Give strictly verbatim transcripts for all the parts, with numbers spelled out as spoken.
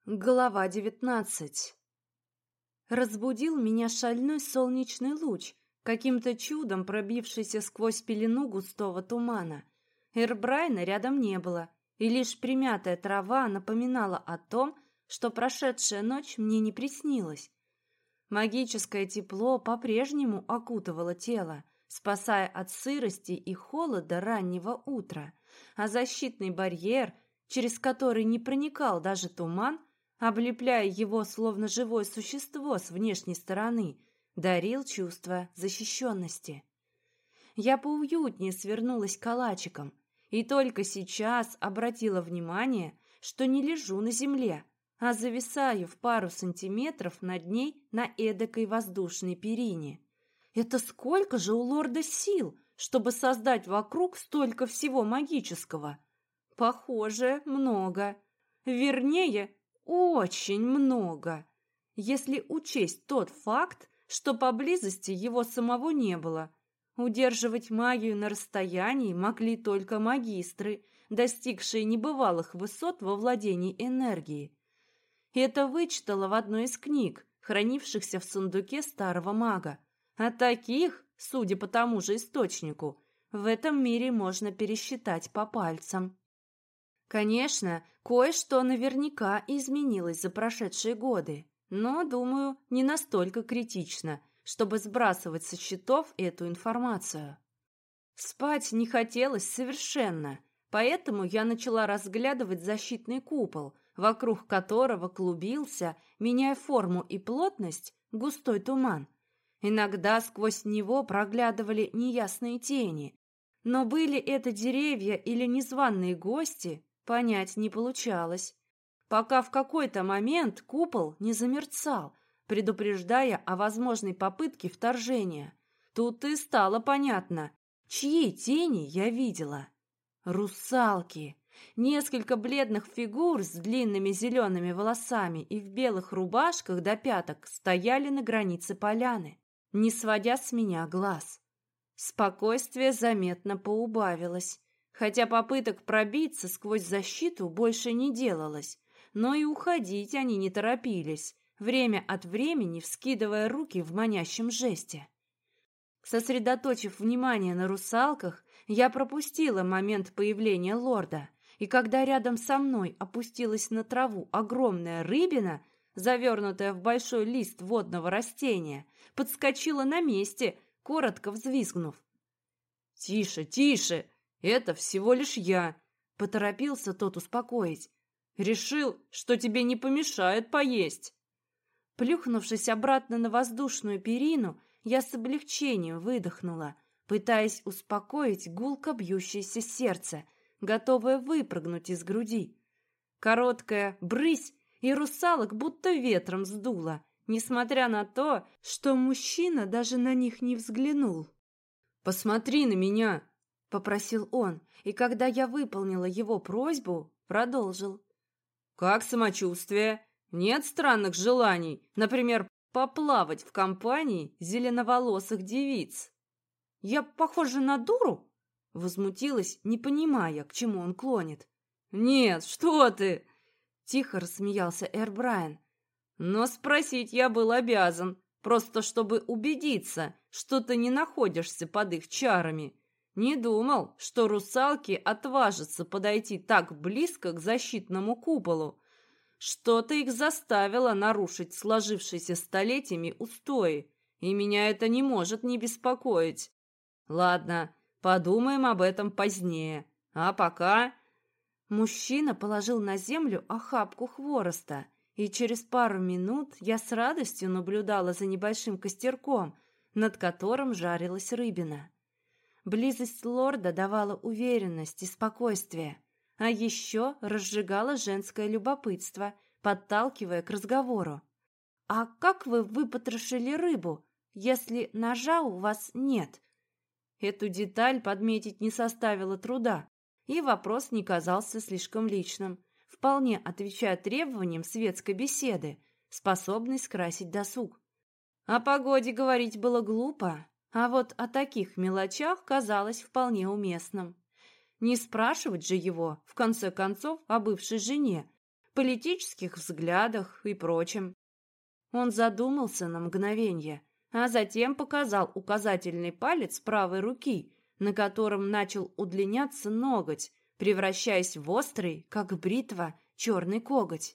Глава девятнадцать. Разбудил меня шальной солнечный луч, каким-то чудом пробившийся сквозь пелену густого тумана. Эрбрайна рядом не было, и лишь примятая трава напоминала о том, что прошедшая ночь мне не приснилась. Магическое тепло по-прежнему окутывало тело, спасая от сырости и холода раннего утра, а защитный барьер, через который не проникал даже туман, облепляя его словно живое существо с внешней стороны, дарил чувство защищенности. Я поуютнее свернулась калачиком и только сейчас обратила внимание, что не лежу на земле, а зависаю в пару сантиметров над ней на эдакой воздушной перине. Это сколько же у лорда сил, чтобы создать вокруг столько всего магического? Похоже, много. Вернее, очень много, если учесть тот факт, что поблизости его самого не было. Удерживать магию на расстоянии могли только магистры, достигшие небывалых высот во владении энергией. Это вычитала в одной из книг, хранившихся в сундуке старого мага. А таких, судя по тому же источнику, в этом мире можно пересчитать по пальцам. Конечно, кое-что наверняка изменилось за прошедшие годы, но, думаю, не настолько критично, чтобы сбрасывать со счетов эту информацию. Спать не хотелось совершенно, поэтому я начала разглядывать защитный купол, вокруг которого клубился, меняя форму и плотность, густой туман. Иногда сквозь него проглядывали неясные тени, но были это деревья или незваные гости, понять не получалось, пока в какой-то момент купол не замерцал, предупреждая о возможной попытке вторжения. Тут и стало понятно, чьи тени я видела. Русалки. Несколько бледных фигур с длинными зелеными волосами и в белых рубашках до пяток стояли на границе поляны, не сводя с меня глаз. Спокойствие заметно поубавилось. Хотя попыток пробиться сквозь защиту больше не делалось, но и уходить они не торопились, время от времени вскидывая руки в манящем жесте. Сосредоточив внимание на русалках, я пропустила момент появления лорда, и когда рядом со мной опустилась на траву огромная рыбина, завернутая в большой лист водного растения, подскочила на месте, коротко взвизгнув. «Тише, тише! Это всего лишь я!» — поторопился тот успокоить. «Решил, что тебе не помешает поесть!» Плюхнувшись обратно на воздушную перину, я с облегчением выдохнула, пытаясь успокоить гулко бьющееся сердце, готовое выпрыгнуть из груди. Короткая брысь, и русалок будто ветром сдуло, несмотря на то, что мужчина даже на них не взглянул. «Посмотри на меня!» — попросил он, и когда я выполнила его просьбу, продолжил. «Как самочувствие? Нет странных желаний, например, поплавать в компании зеленоволосых девиц?» «Я похожа на дуру?» — возмутилась, не понимая, к чему он клонит. «Нет, что ты!» — тихо рассмеялся Эрбрайн. «Но спросить я был обязан, просто чтобы убедиться, что ты не находишься под их чарами. Не думал, что русалки отважатся подойти так близко к защитному куполу. Что-то их заставило нарушить сложившиеся столетиями устои, и меня это не может не беспокоить. Ладно, подумаем об этом позднее. А пока...» Мужчина положил на землю охапку хвороста, и через пару минут я с радостью наблюдала за небольшим костерком, над которым жарилась рыбина. Близость лорда давала уверенность и спокойствие, а еще разжигала женское любопытство, подталкивая к разговору. «А как вы выпотрошили рыбу, если ножа у вас нет?» Эту деталь подметить не составило труда, и вопрос не казался слишком личным, вполне отвечая требованиям светской беседы, способной скрасить досуг. О погоде говорить было глупо, а вот о таких мелочах казалось вполне уместным. Не спрашивать же его, в конце концов, о бывшей жене, политических взглядах и прочем. Он задумался на мгновение, а затем показал указательный палец правой руки, на котором начал удлиняться ноготь, превращаясь в острый, как бритва, черный коготь.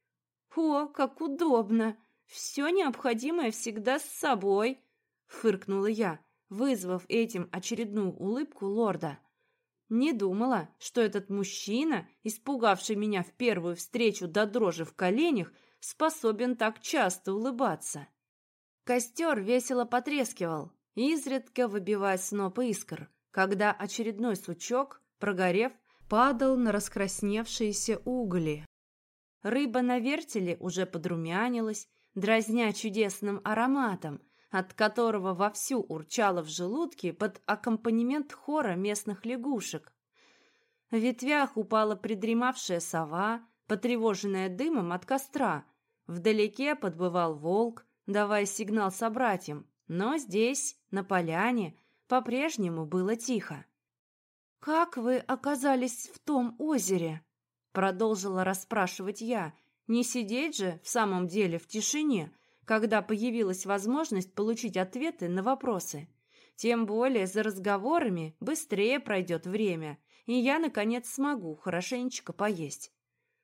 «О, как удобно! Все необходимое всегда с собой!» — фыркнула я, вызвав этим очередную улыбку лорда. Не думала, что этот мужчина, испугавший меня в первую встречу до дрожи в коленях, способен так часто улыбаться. Костер весело потрескивал, изредка выбивая сноп искр, когда очередной сучок, прогорев, падал на раскрасневшиеся угли. Рыба на вертеле уже подрумянилась, дразня чудесным ароматом, от которого вовсю урчало в желудке под аккомпанемент хора местных лягушек. В ветвях упала придремавшая сова, потревоженная дымом от костра. Вдалеке подбывал волк, давая сигнал собратьям, но здесь, на поляне, по-прежнему было тихо. «Как вы оказались в том озере?» — продолжила расспрашивать я. Не сидеть же в самом деле в тишине, когда появилась возможность получить ответы на вопросы. Тем более за разговорами быстрее пройдет время, и я, наконец, смогу хорошенечко поесть.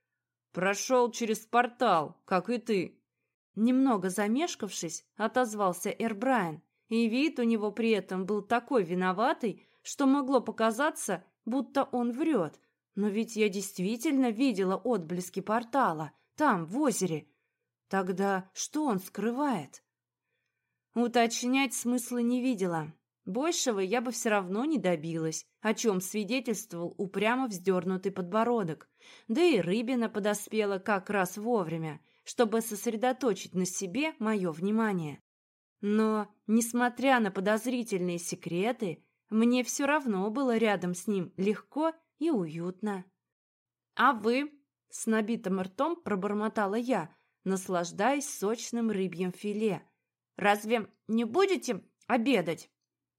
«Прошел через портал, как и ты». Немного замешкавшись, отозвался Эрбрайн, и вид у него при этом был такой виноватый, что могло показаться, будто он врет. Но ведь я действительно видела отблески портала, там, в озере. Тогда что он скрывает? Уточнять смысла не видела. Большего я бы все равно не добилась, о чем свидетельствовал упрямо вздернутый подбородок. Да и рыбина подоспела как раз вовремя, чтобы сосредоточить на себе мое внимание. Но, несмотря на подозрительные секреты, мне все равно было рядом с ним легко и уютно. «А вы?» — с набитым ртом пробормотала я, наслаждаясь сочным рыбьим филе. «Разве не будете обедать?»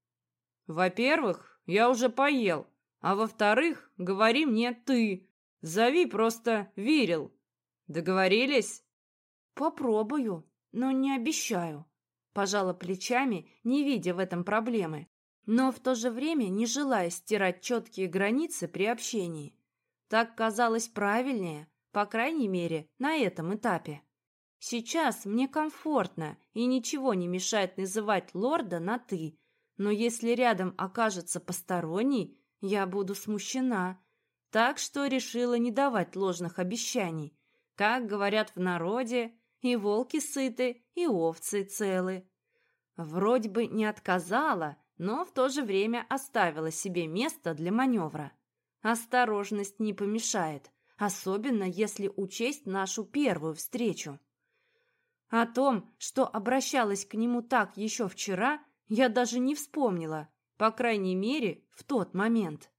«Во-первых, я уже поел, а во-вторых, говори мне ты. Зови просто Вирил. Договорились?» «Попробую, но не обещаю», — пожала плечами, не видя в этом проблемы, но в то же время не желая стирать четкие границы при общении. Так казалось правильнее, по крайней мере, на этом этапе. Сейчас мне комфортно, и ничего не мешает называть лорда на «ты», но если рядом окажется посторонний, я буду смущена. Так что решила не давать ложных обещаний. Как говорят в народе, и волки сыты, и овцы целы. Вроде бы не отказала, но в то же время оставила себе место для маневра. Осторожность не помешает, особенно если учесть нашу первую встречу. О том, что обращалась к нему так еще вчера, я даже не вспомнила, по крайней мере, в тот момент.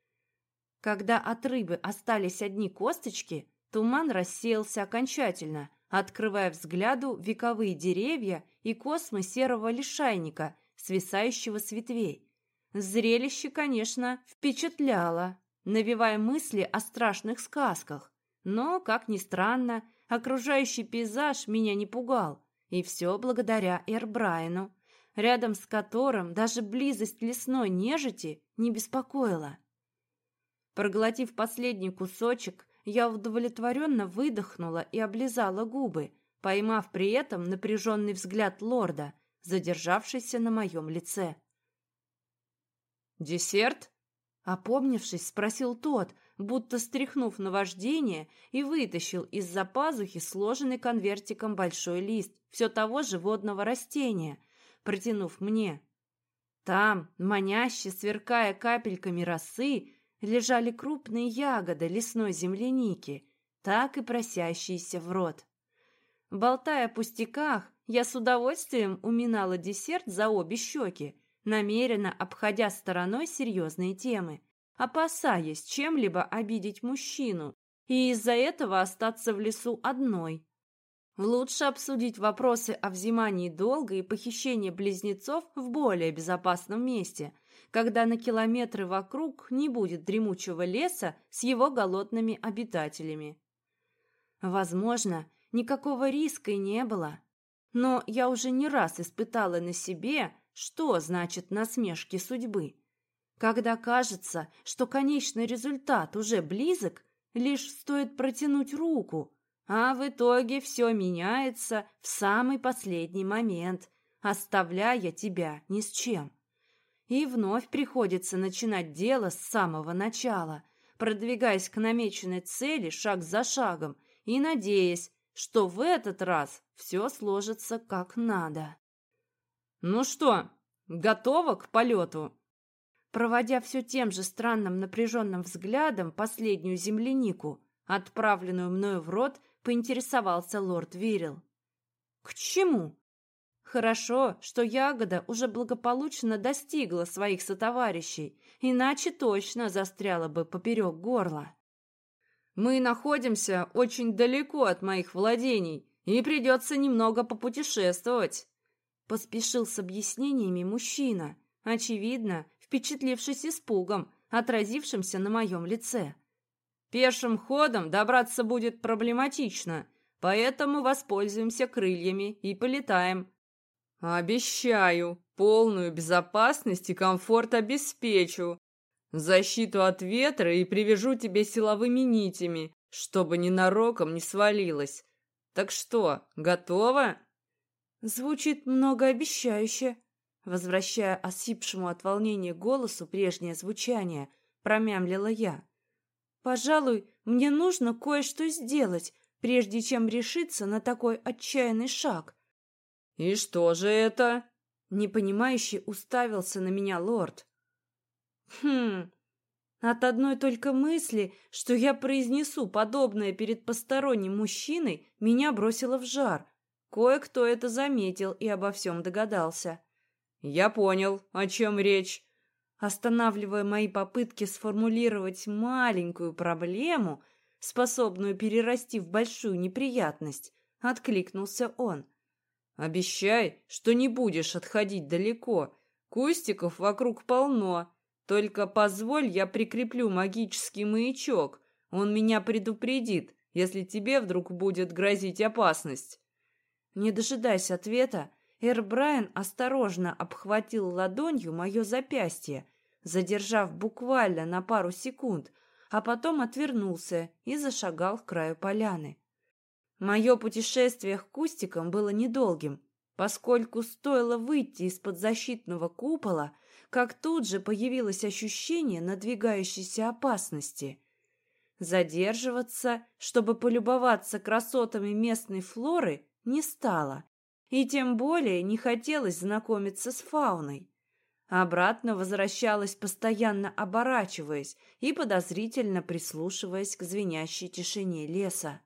Когда от рыбы остались одни косточки, туман рассеялся окончательно, открывая взгляду вековые деревья и космы серого лишайника, свисающего с ветвей. Зрелище, конечно, впечатляло, навевая мысли о страшных сказках. Но, как ни странно, окружающий пейзаж меня не пугал, и все благодаря Эрбрайну, рядом с которым даже близость лесной нежити не беспокоила. Проглотив последний кусочек, я удовлетворенно выдохнула и облизала губы, поймав при этом напряженный взгляд лорда, задержавшийся на моем лице. «Десерт?» Опомнившись, спросил тот, будто стряхнув наваждение, и вытащил из-за пазухи сложенный конвертиком большой лист все того же водного растения, протянув мне. Там, маняще сверкая капельками росы, лежали крупные ягоды лесной земляники, так и просящиеся в рот. Болтая о пустяках, я с удовольствием уминала десерт за обе щеки, намеренно обходя стороной серьезные темы, опасаясь чем-либо обидеть мужчину и из-за этого остаться в лесу одной. Лучше обсудить вопросы о взимании долга и похищении близнецов в более безопасном месте, когда на километры вокруг не будет дремучего леса с его голодными обитателями. Возможно, никакого риска и не было. Но я уже не раз испытала на себе, что значит насмешки судьбы. Когда кажется, что конечный результат уже близок, лишь стоит протянуть руку, а в итоге все меняется в самый последний момент, оставляя тебя ни с чем. И вновь приходится начинать дело с самого начала, продвигаясь к намеченной цели шаг за шагом и надеясь, что в этот раз все сложится как надо. «Ну что, готова к полету?» Проводя все тем же странным напряженным взглядом последнюю землянику, отправленную мною в рот, поинтересовался лорд Вирил. «К чему?» Хорошо, что ягода уже благополучно достигла своих сотоварищей, иначе точно застряла бы поперек горла. «Мы находимся очень далеко от моих владений, и придется немного попутешествовать», — поспешил с объяснениями мужчина, очевидно, впечатлившись испугом, отразившимся на моем лице. «Пешим ходом добраться будет проблематично, поэтому воспользуемся крыльями и полетаем. Обещаю, полную безопасность и комфорт обеспечу. Защиту от ветра и привяжу тебе силовыми нитями, чтобы ненароком не свалилась. Так что, готова?» Звучит многообещающе. Возвращая осипшему от волнения голосу прежнее звучание, промямлила я. «Пожалуй, мне нужно кое-что сделать, прежде чем решиться на такой отчаянный шаг». «И что же это?» Непонимающе уставился на меня лорд. «Хм...» От одной только мысли, что я произнесу подобное перед посторонним мужчиной, меня бросило в жар. Кое-кто это заметил и обо всем догадался. «Я понял, о чем речь». Останавливая мои попытки сформулировать маленькую проблему, способную перерасти в большую неприятность, откликнулся он. «Обещай, что не будешь отходить далеко. Кустиков вокруг полно. Только позволь, я прикреплю магический маячок. Он меня предупредит, если тебе вдруг будет грозить опасность». Не дожидаясь ответа, Эрбрайан осторожно обхватил ладонью мое запястье, задержав буквально на пару секунд, а потом отвернулся и зашагал к краю поляны. Мое путешествие к кустикам было недолгим, поскольку стоило выйти из-под защитного купола, как тут же появилось ощущение надвигающейся опасности. Задерживаться, чтобы полюбоваться красотами местной флоры, не стало, и тем более не хотелось знакомиться с фауной. Обратно возвращалась, постоянно оборачиваясь и подозрительно прислушиваясь к звенящей тишине леса.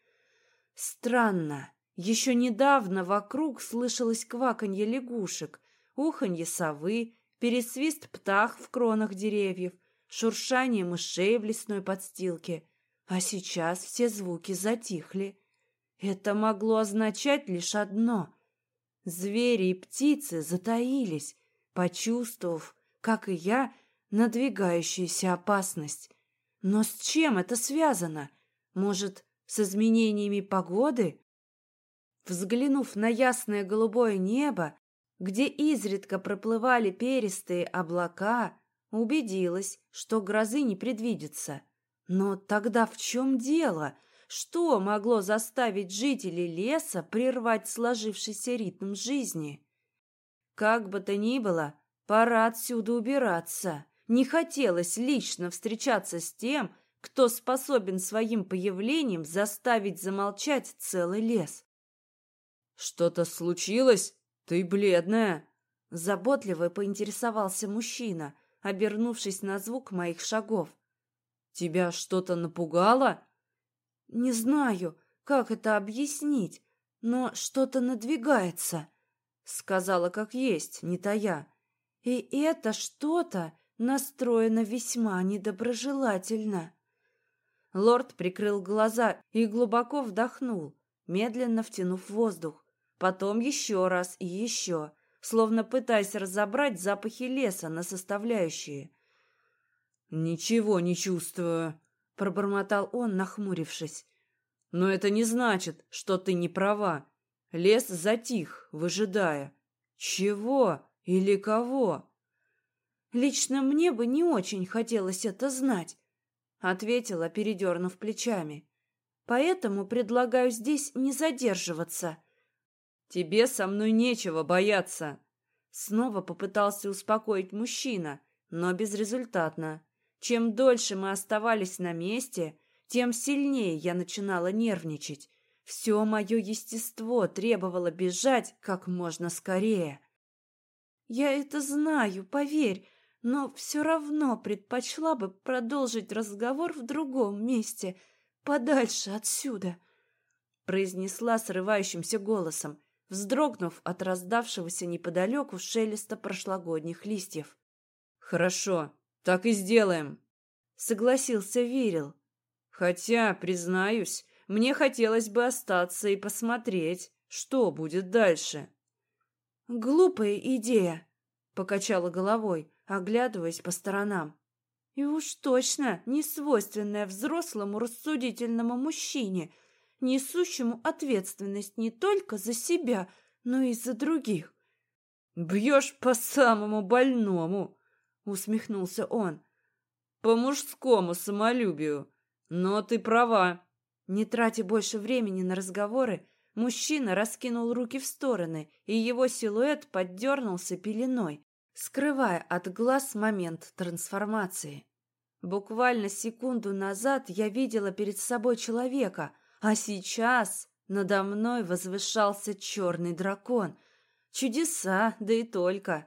Странно, еще недавно вокруг слышалось кваканье лягушек, уханье совы, пересвист птах в кронах деревьев, шуршание мышей в лесной подстилке, а сейчас все звуки затихли. Это могло означать лишь одно. Звери и птицы затаились, почувствовав, как и я, надвигающуюся опасность. Но с чем это связано? Может, с изменениями погоды? Взглянув на ясное голубое небо, где изредка проплывали перистые облака, убедилась, что грозы не предвидится. Но тогда в чем дело? Что могло заставить жителей леса прервать сложившийся ритм жизни? Как бы то ни было, пора отсюда убираться. Не хотелось лично встречаться с тем, кто способен своим появлением заставить замолчать целый лес. «Что-то случилось? Ты бледная!» Заботливо поинтересовался мужчина, обернувшись на звук моих шагов. «Тебя что-то напугало?» «Не знаю, как это объяснить, но что-то надвигается», — сказала как есть, не тая. «И это что-то настроено весьма недоброжелательно». Лорд прикрыл глаза и глубоко вдохнул, медленно втянув воздух, потом еще раз и еще, словно пытаясь разобрать запахи леса на составляющие. «Ничего не чувствую», — пробормотал он, нахмурившись. Но это не значит, что ты не права. Лес затих, выжидая. Чего или кого? Лично мне бы не очень хотелось это знать, ответила, передернув плечами. Поэтому предлагаю здесь не задерживаться. Тебе со мной нечего бояться. Снова попытался успокоить мужчина, но безрезультатно. Чем дольше мы оставались на месте, тем сильнее я начинала нервничать. Все мое естество требовало бежать как можно скорее. Я это знаю, поверь, но все равно предпочла бы продолжить разговор в другом месте, подальше отсюда, произнесла срывающимся голосом, вздрогнув от раздавшегося неподалеку шелеста прошлогодних листьев. «Хорошо, так и сделаем», — согласился Вирил. «Хотя, признаюсь, мне хотелось бы остаться и посмотреть, что будет дальше». «Глупая идея», — покачала головой, оглядываясь по сторонам. «И уж точно не свойственная взрослому рассудительному мужчине, несущему ответственность не только за себя, но и за других». «Бьешь по самому больному», — усмехнулся он. «По мужскому самолюбию. Но ты права». Не тратя больше времени на разговоры, мужчина раскинул руки в стороны, и его силуэт поддернулся пеленой, скрывая от глаз момент трансформации. Буквально секунду назад я видела перед собой человека, а сейчас надо мной возвышался черный дракон. Чудеса, да и только.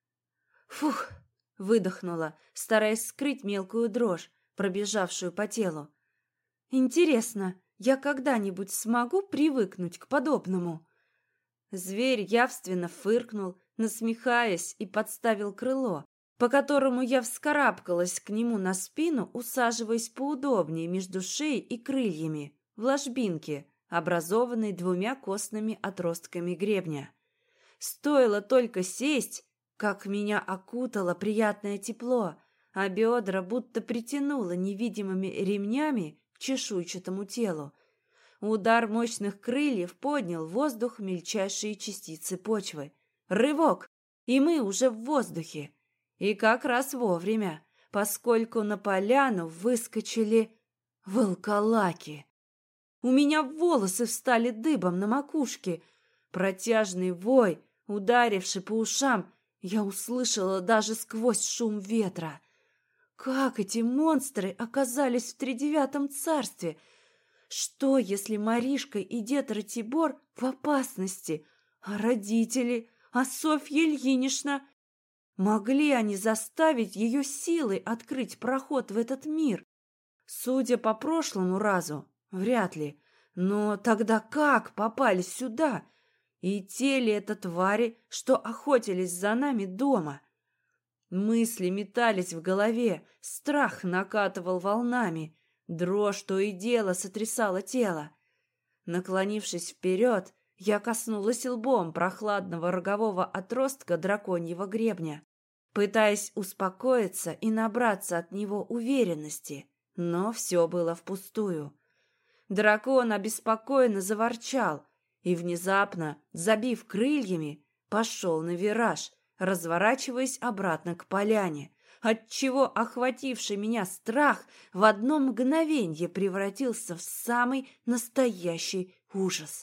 Фух, выдохнула, стараясь скрыть мелкую дрожь, пробежавшую по телу. Интересно, я когда-нибудь смогу привыкнуть к подобному? Зверь явственно фыркнул, насмехаясь, и подставил крыло, по которому я вскарабкалась к нему на спину, усаживаясь поудобнее между шеей и крыльями, в ложбинке, образованной двумя костными отростками гребня. Стоило только сесть, как меня окутало приятное тепло, а бедра будто притянуло невидимыми ремнями к чешуйчатому телу. Удар мощных крыльев поднял в воздух мельчайшие частицы почвы. Рывок, и мы уже в воздухе. И как раз вовремя, поскольку на поляну выскочили волколаки. У меня волосы встали дыбом на макушке. Протяжный вой, ударивший по ушам, я услышала даже сквозь шум ветра. Как эти монстры оказались в тридевятом царстве? Что, если Маришка и дед Ратибор в опасности, а родители, а Софья Ильинична? Могли они заставить ее силой открыть проход в этот мир? Судя по прошлому разу, вряд ли. Но тогда как попали сюда? И те ли это твари, что охотились за нами дома? Мысли метались в голове, страх накатывал волнами, дрожь то и дело сотрясала тело. Наклонившись вперед, я коснулась лбом прохладного рогового отростка драконьего гребня, пытаясь успокоиться и набраться от него уверенности, но все было впустую. Дракон обеспокоенно заворчал и, внезапно, забив крыльями, пошел на вираж, разворачиваясь обратно к поляне, отчего охвативший меня страх в одно мгновенье превратился в самый настоящий ужас.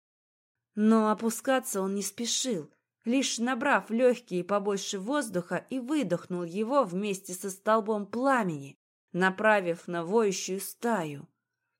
Но опускаться он не спешил, лишь набрав легкие побольше воздуха и выдохнул его вместе со столбом пламени, направив на воющую стаю.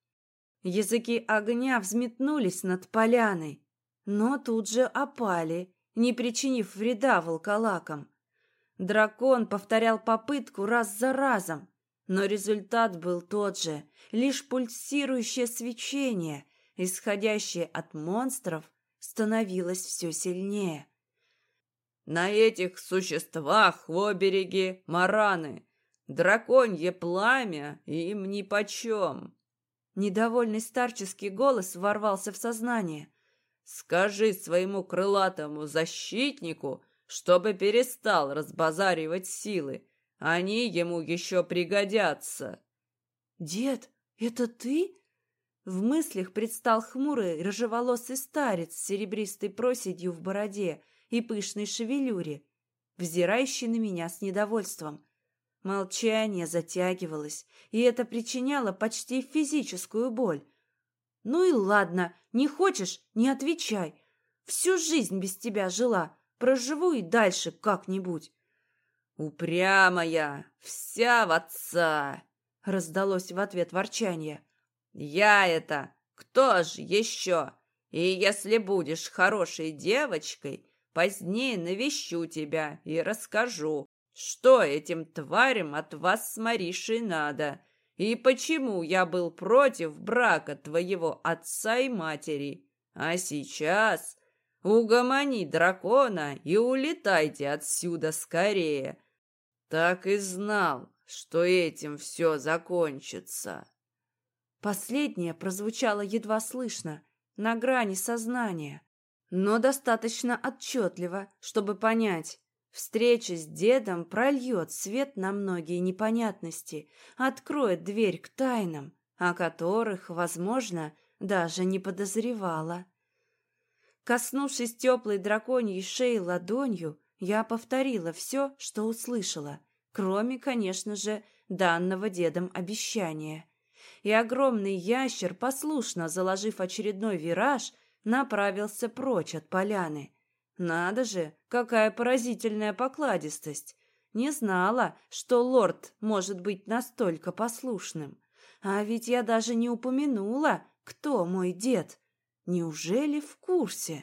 Языки огня взметнулись над поляной, но тут же опали, не причинив вреда волколакам. Дракон повторял попытку раз за разом, но результат был тот же, лишь пульсирующее свечение, исходящее от монстров, становилось все сильнее. «На этих существах в обереге мараны, драконье пламя им нипочем!» Недовольный старческий голос ворвался в сознание. «Скажи своему крылатому защитнику, чтобы перестал разбазаривать силы. Они ему еще пригодятся». «Дед, это ты?» В мыслях предстал хмурый рыжеволосый старец с серебристой проседью в бороде и пышной шевелюре, взирающий на меня с недовольством. Молчание затягивалось, и это причиняло почти физическую боль. «Ну и ладно, не хочешь — не отвечай. Всю жизнь без тебя жила, проживу и дальше как-нибудь». «Упрямая, вся в отца!» — раздалось в ответ ворчанье. «Я это, кто ж еще? И если будешь хорошей девочкой, позднее навещу тебя и расскажу, что этим тварям от вас с Маришей надо, и почему я был против брака твоего отца и матери. А сейчас угомони дракона и улетайте отсюда скорее. Так и знал, что этим все закончится». Последнее прозвучало едва слышно, на грани сознания, но достаточно отчетливо, чтобы понять. Встреча с дедом прольет свет на многие непонятности, откроет дверь к тайнам, о которых, возможно, даже не подозревала. Коснувшись теплой драконьей шеи ладонью, я повторила все, что услышала, кроме, конечно же, данного дедом обещания. И огромный ящер, послушно заложив очередной вираж, направился прочь от поляны. Надо же, какая поразительная покладистость! Не знала, что лорд может быть настолько послушным. А ведь я даже не упомянула, кто мой дед. Неужели в курсе?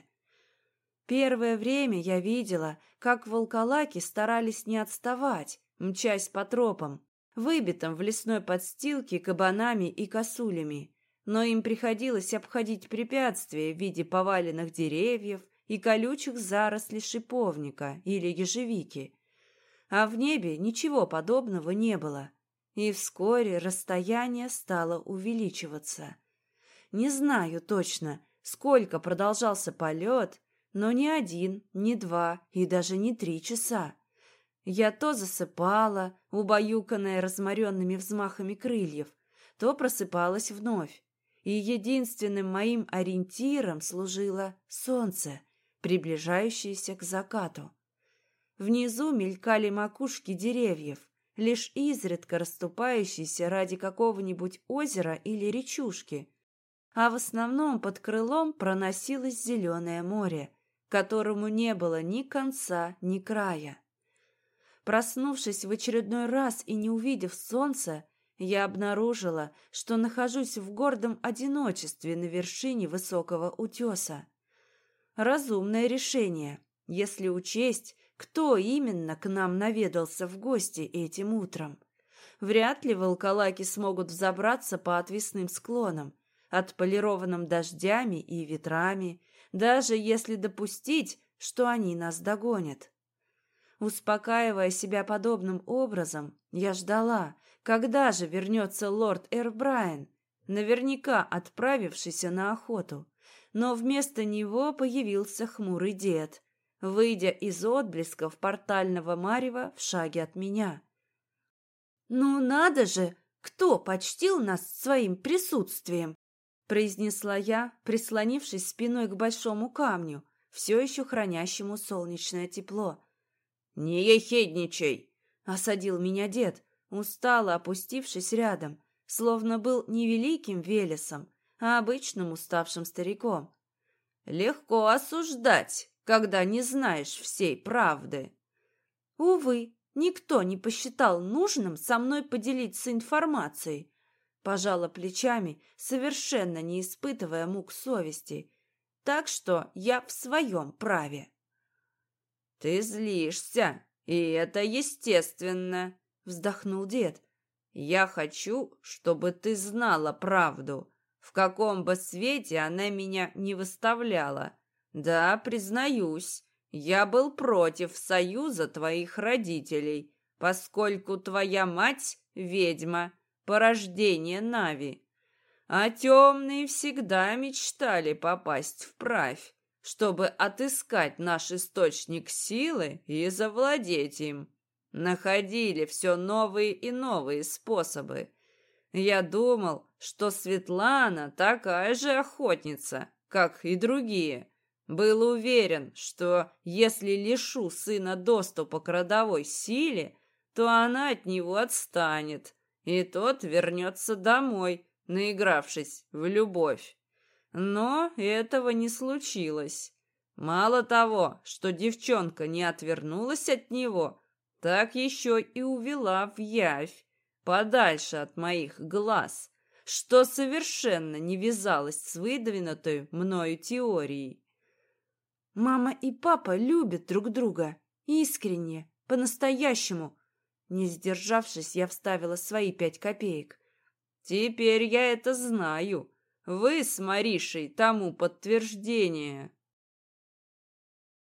Первое время я видела, как волколаки старались не отставать, мчась по тропам, выбитым в лесной подстилке кабанами и косулями, но им приходилось обходить препятствия в виде поваленных деревьев и колючих зарослей шиповника или ежевики. А в небе ничего подобного не было, и вскоре расстояние стало увеличиваться. Не знаю точно, сколько продолжался полет, но не один, не два и даже не три часа. Я то засыпала, убаюканная разморенными взмахами крыльев, то просыпалась вновь, и единственным моим ориентиром служило солнце, приближающееся к закату. Внизу мелькали макушки деревьев, лишь изредка расступающиеся ради какого-нибудь озера или речушки, а в основном под крылом проносилось зеленое море, которому не было ни конца, ни края. Проснувшись в очередной раз и не увидев солнца, я обнаружила, что нахожусь в гордом одиночестве на вершине высокого утеса. Разумное решение, если учесть, кто именно к нам наведался в гости этим утром. Вряд ли волколаки смогут взобраться по отвесным склонам, отполированным дождями и ветрами, даже если допустить, что они нас догонят. Успокаивая себя подобным образом, я ждала, когда же вернется лорд Эрбрайен, наверняка отправившийся на охоту. Но вместо него появился хмурый дед, выйдя из отблесков портального марева в шаге от меня. «Ну надо же, кто почтил нас своим присутствием!» произнесла я, прислонившись спиной к большому камню, все еще хранящему солнечное тепло. «Не ехидничай!» — осадил меня дед, устало опустившись рядом, словно был не великим Велесом, а обычным уставшим стариком. «Легко осуждать, когда не знаешь всей правды». «Увы, никто не посчитал нужным со мной поделиться информацией», пожала плечами, совершенно не испытывая мук совести. «Так что я в своем праве». «Ты злишься, и это естественно», — вздохнул дед. «Я хочу, чтобы ты знала правду, в каком бы свете она меня не выставляла. Да, признаюсь, я был против союза твоих родителей, поскольку твоя мать — ведьма, порождение Нави. А темные всегда мечтали попасть вправь, чтобы отыскать наш источник силы и завладеть им. Находили все новые и новые способы. Я думал, что Светлана такая же охотница, как и другие. Был уверен, что если лишу сына доступа к родовой силе, то она от него отстанет, и тот вернется домой, наигравшись в любовь. Но этого не случилось. Мало того, что девчонка не отвернулась от него, так еще и увела в явь, подальше от моих глаз, что совершенно не вязалось с выдвинутой мною теорией. Мама и папа любят друг друга. Искренне, по-настоящему. Не сдержавшись, я вставила свои пять копеек. Теперь я это знаю. Вы с Маришей тому подтверждение.